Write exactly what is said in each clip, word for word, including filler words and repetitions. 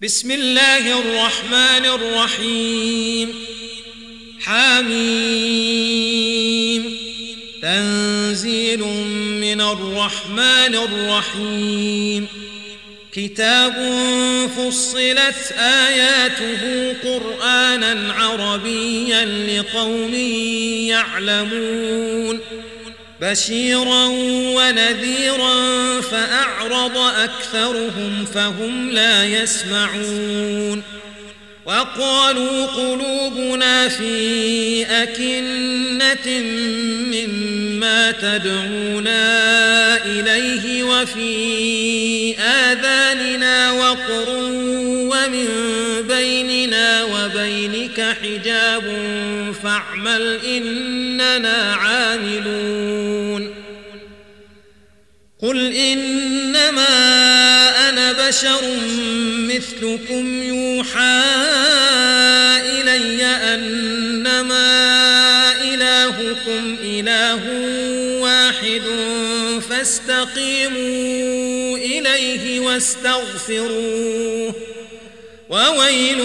بسم الله الرحمن الرحيم. حميم. تنزيل من الرحمن الرحيم. كتاب فصلت آياته قرآنا عربيا لقوم يعلمون بشيرا ونذيرا فأعرض أكثرهم فهم لا يسمعون. وقالوا قلوبنا في أكنة مما تدعونا إليه وفي آذاننا وقر ومن بيننا وبينك حجاب فاعمل إننا عاملون. قل إنما أنا بشر مثلكم يوحى إلي أنما إلهكم إله واحد فاستقيموا إليه واستغفروه وويل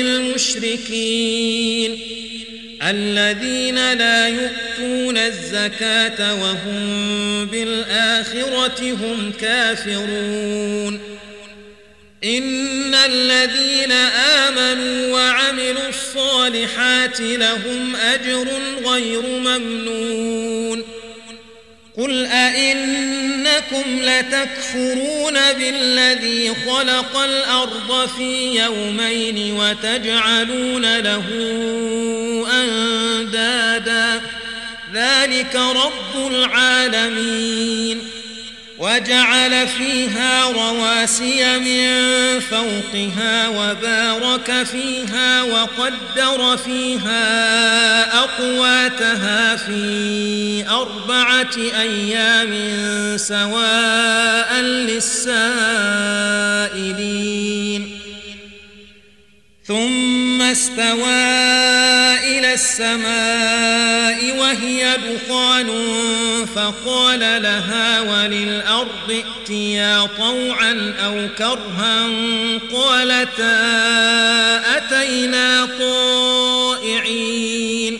للمشركين الذين لا يؤتون الزكاة وهم بالآخرة هم كافرون. إن الذين آمنوا وعملوا الصالحات لهم أجر غير ممنون. قل أئنكم لتكفرون بالذي خلق الأرض في يومين وتجعلون له أندادا ذلك رب العالمين. وجعل فيها رواسي من فوقها وبارك فيها وقدر فيها أقواتها في أربعة أيام سواء للسائلين. ثم استوى إلى السماء وهي دخان فقال لها وللأرض ائتيا طوعا أو كرها قالتا أتينا طائعين.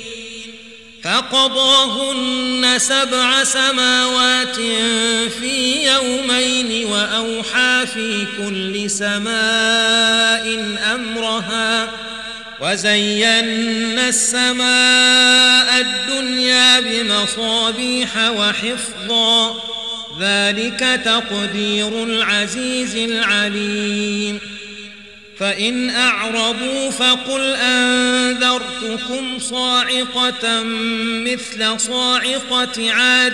فقضاهن سبع سماوات في يومين وأوحى في كل سماء أمرها وزينا السماء الدنيا بمصابيح وحفظا ذلك تقدير العزيز العليم. فإن أعرضوا فقل أنذرتكم صاعقة مثل صاعقة عاد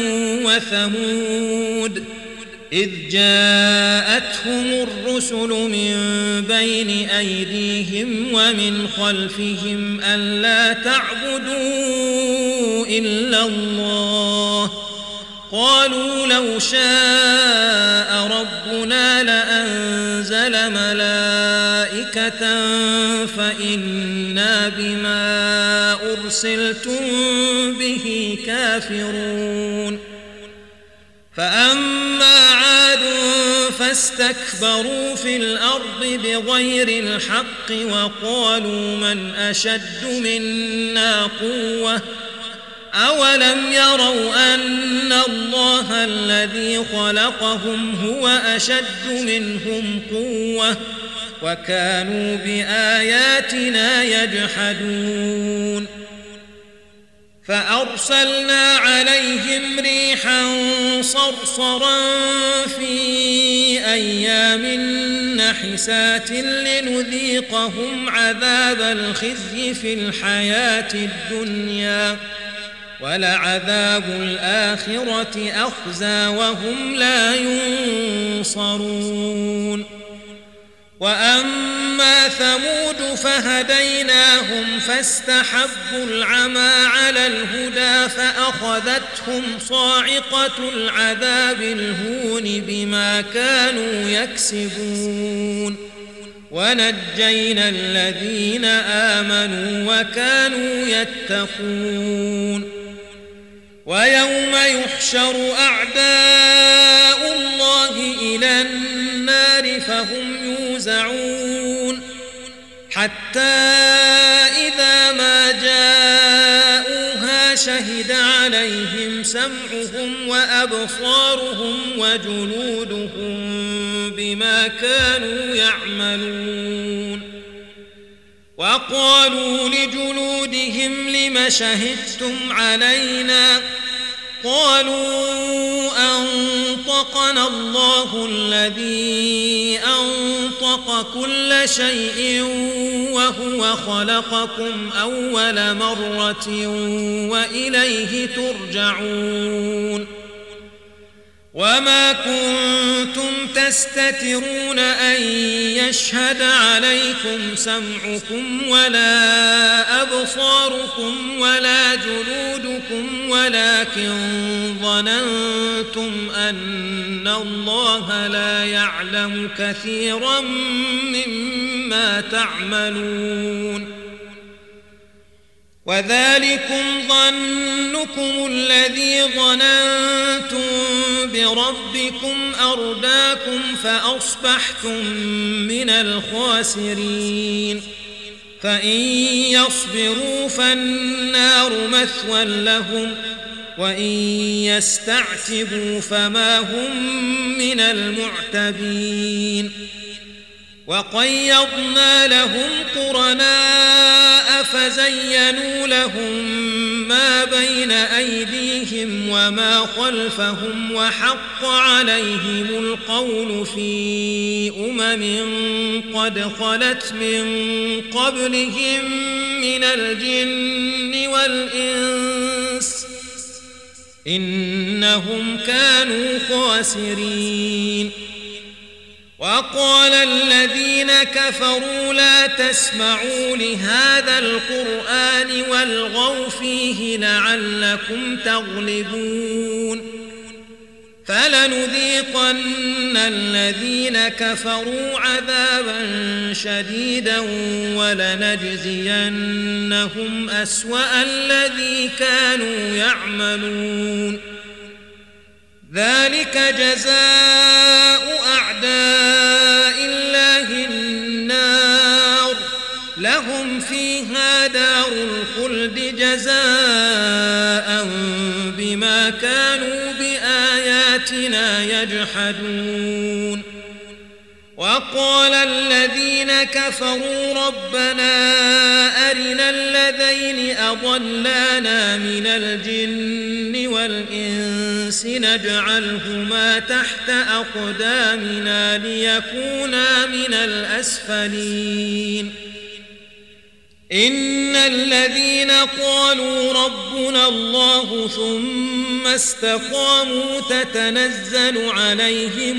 وثمود إذ جاءتهم الرسل من بين أيديهم ومن خلفهم ألا تعبدوا إلا الله قالوا لو شاء ربنا لأنزل ملائكة فإنا بما أرسلتم به كافرون. فأما عاد فاستكبروا في الأرض بغير الحق وقالوا من أشد منا قوة أولم يروا أن الله الذي خلقهم هو أشد منهم قوة وكانوا بآياتنا يجحدون. فأرسلنا عليهم ريحا صرصرا في أيام نحسات لنذيقهم عذاب الخزي في الحياة الدنيا ولعذاب الآخرة أخزى وهم لا ينصرون. وأما ثمود فهديناهم فاستحبوا العمى على الهدى فأخذتهم صاعقة العذاب الهون بما كانوا يكسبون. ونجينا الذين آمنوا وكانوا يتقون. ويوم يحشر أعداء الله إلى النار فهم يوزعون حتى إذا ما جاءوها شهد عليهم سمعهم وأبصارهم وجلودهم بما كانوا يعملون وقالوا لجلودهم لم شهدتم علينا قالوا أنطقنا الله الذي أنطق كل شيء وهو خلقكم أول مرة وإليه ترجعون وما كنتم تستترون أن يشهد عليكم سمعكم ولا أبصاركم ولا جلودكم ولكن ظننتم أن الله لا يعلم كثيرا مما تعملون وذلكم ظنكم الذي ظننتم بربكم أرداكم فأصبحتم من الخاسرين فإن يصبروا فالنار مثوى لهم وإن يستعتبوا فما هم من المعتبين وقيضنا لهم قرناء فزينوا لهم ما بين أيديهم وما خلفهم وحق عليهم القول في أمم قد خلت من قبلهم من الجن والإنس إنهم كانوا خاسرين وقال الذين كفروا لا تسمعوا لهذا القرآن والغوا فيه لعلكم تغلبون فلنذيقن الذين كفروا عذابا شديدا ولنجزينهم أسوأ الذي كانوا يعملون ذلك جزاء أعداء الله النار لهم فيها دار الخلد جزاء بما كانوا بآياتنا يجحدون وقال الذين كفروا ربنا أرنا الذين أضلانا من الجن والإنس نجعلهما تحت أقدامنا ليكونا من الأسفلين إن الذين قالوا ربنا الله ثم استقاموا تتنزل عليهم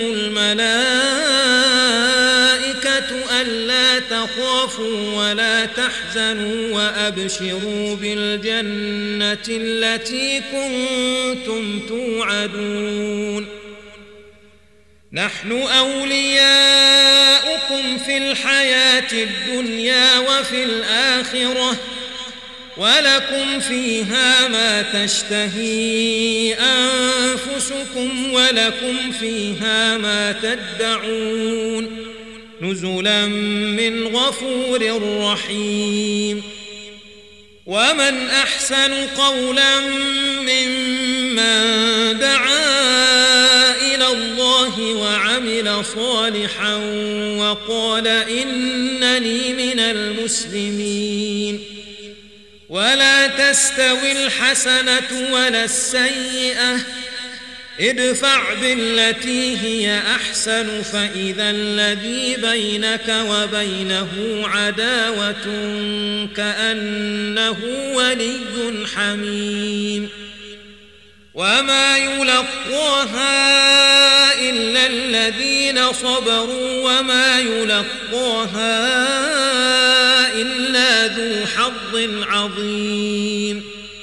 الملائكة ألا تخافوا ولا تحزنوا وأبشروا بالجنة التي كنتم توعدون نحن أولياؤكم في الحياة الدنيا وفي الآخرة ولكم فيها ما تشتهي أنفسكم ولكم فيها ما تدعون نزلا من غفور رحيم ومن أحسن قولا ممن دعا إلى الله وعمل صالحا وقال إنني من المسلمين ولا تستوي الحسنة ولا السيئة ادفع بالتي هي أحسن فإذا الذي بينك وبينه عداوة كأنه ولي حميم وما يلقاها إلا الذين صبروا وما يلقاها إلا ذو حظ عظيم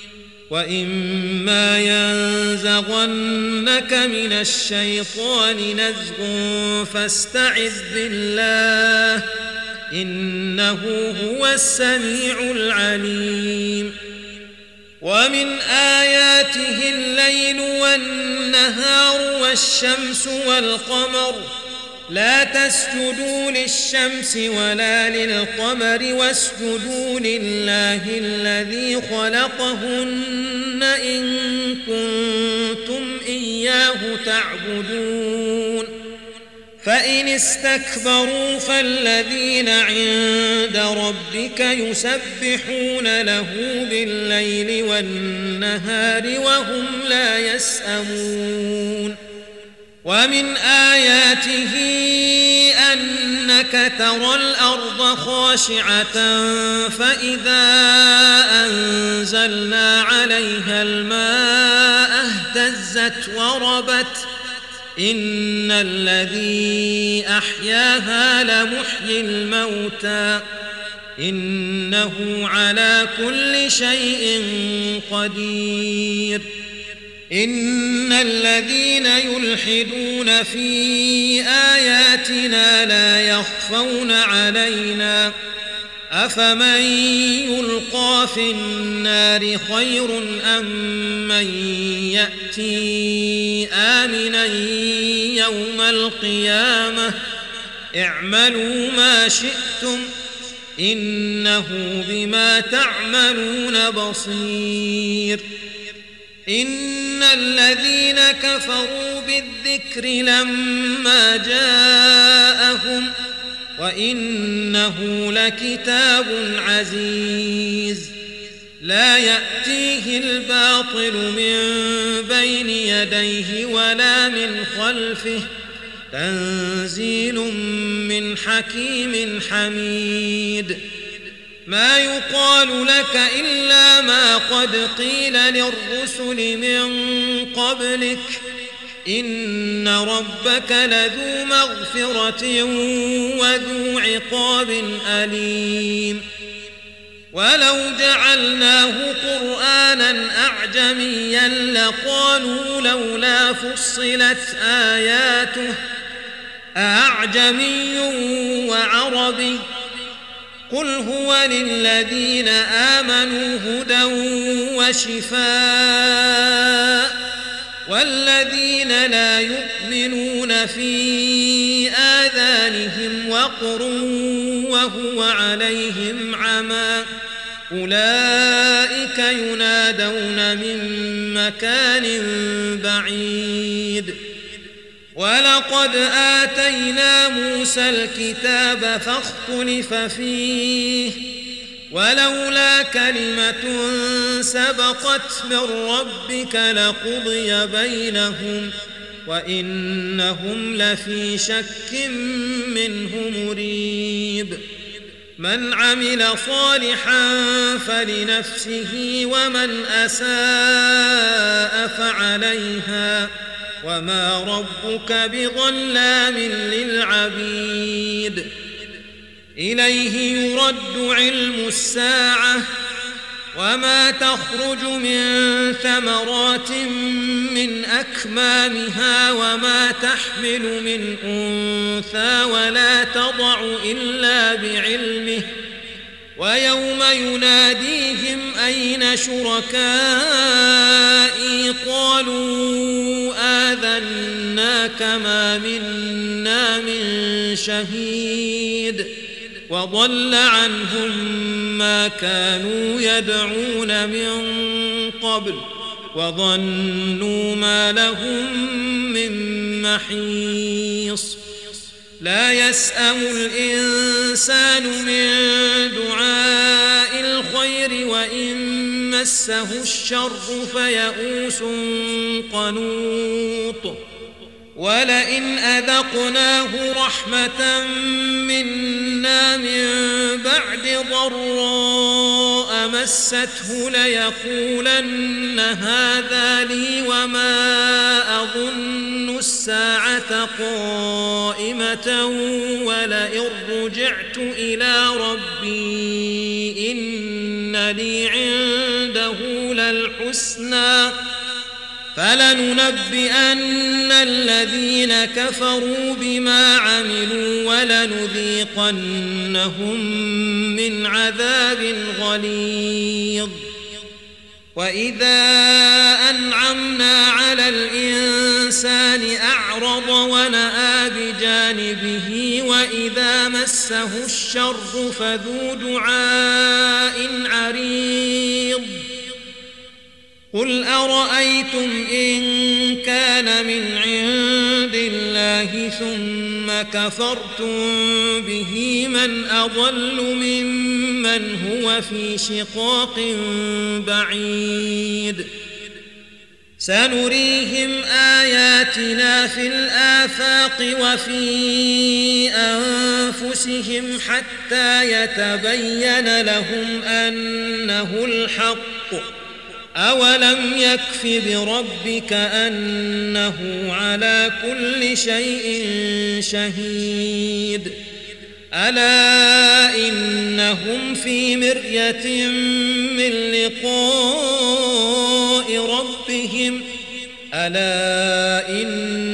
وإما ينزغنك من الشيطان نزغ فاستعذ بالله إنه هو السميع العليم ومن آياته الليل والنهار والشمس والقمر لا تسجدوا للشمس ولا للقمر واسجدوا لله الذي خلقهن إن كنتم إياه تعبدون فإن استكبروا فالذين عند ربك يسبحون له بالليل والنهار وهم لا يسأمون ومن آياته أنك ترى الأرض خاشعة فإذا أنزلنا عليها الماء اهتزت وربت إن الذي أحياها لمحيي الموتى إنه على كل شيء قدير إن الذين يلحدون في آياتنا لا يخفون علينا أفمن يلقى في النار خير أم من يأتي آمنا يوم القيامة اعملوا ما شئتم إنه بما تعملون بصير إن الذين كفروا بالذكر لما جاءهم وإنه لكتاب عزيز لا يأتيه الباطل من بين يديه ولا من خلفه تنزيل من حكيم حميد ما يقال لك إلا ما قد قيل للرسل من قبلك إن ربك لذو مغفرة وذو عقاب أليم ولو جعلناه قرآنا أعجميا لقالوا لولا فصلت آياته أعجمي وعربي قل هو للذين آمنوا هدى وشفاء والذين لا يؤمنون في آذانهم وقر وهو عليهم عمى أولئك ينادون من مكان بعيد ولقد آتينا موسى الكتاب فاختلف فيه ولولا كلمة سبقت من ربك لقضي بينهم وإنهم لفي شك منه مريب من عمل صالحا فلنفسه ومن أساء فعليها وما ربك بظلام للعبيد إليه يرد علم الساعة وما تخرج من ثمرات من أكمامها وما تحمل من أنثى ولا تضع إلا بعلمه ويوم يناديهم أين شركائي قالوا آذناك ما منا من شهيد وضل عنهم ما كانوا يدعون من قبل وظنوا ما لهم من محيص لا يسأم الإنسان من دعاء الخير وإن مسه الشر فيئوس قنوط ولئن أذقناه رحمة منا من بعد ضراء مسته ليقولن هذا لي وما أظن الساعة قائمة ولئن رجعت إلى ربي إن لي عنده للحسنى فلننبئن الذين كفروا بما عملوا ولنذيقنهم من عذاب غليظ وإذا أنعمنا على الإنسان أعرض أعرض ونأى بجانبه وإذا مسه الشر فذو دعاء عريض قل أرأيتم إن كان من عند الله ثم كفرتم به من أضل ممن هو في شقاق بعيد سنريهم آياتنا في الآفاق وفي أنفسهم حتى يتبين لهم أنه الحق أولم يكف بربك أنه على كل شيء شهيد ألا إنهم في مرية من لقاء ربهم ألا إن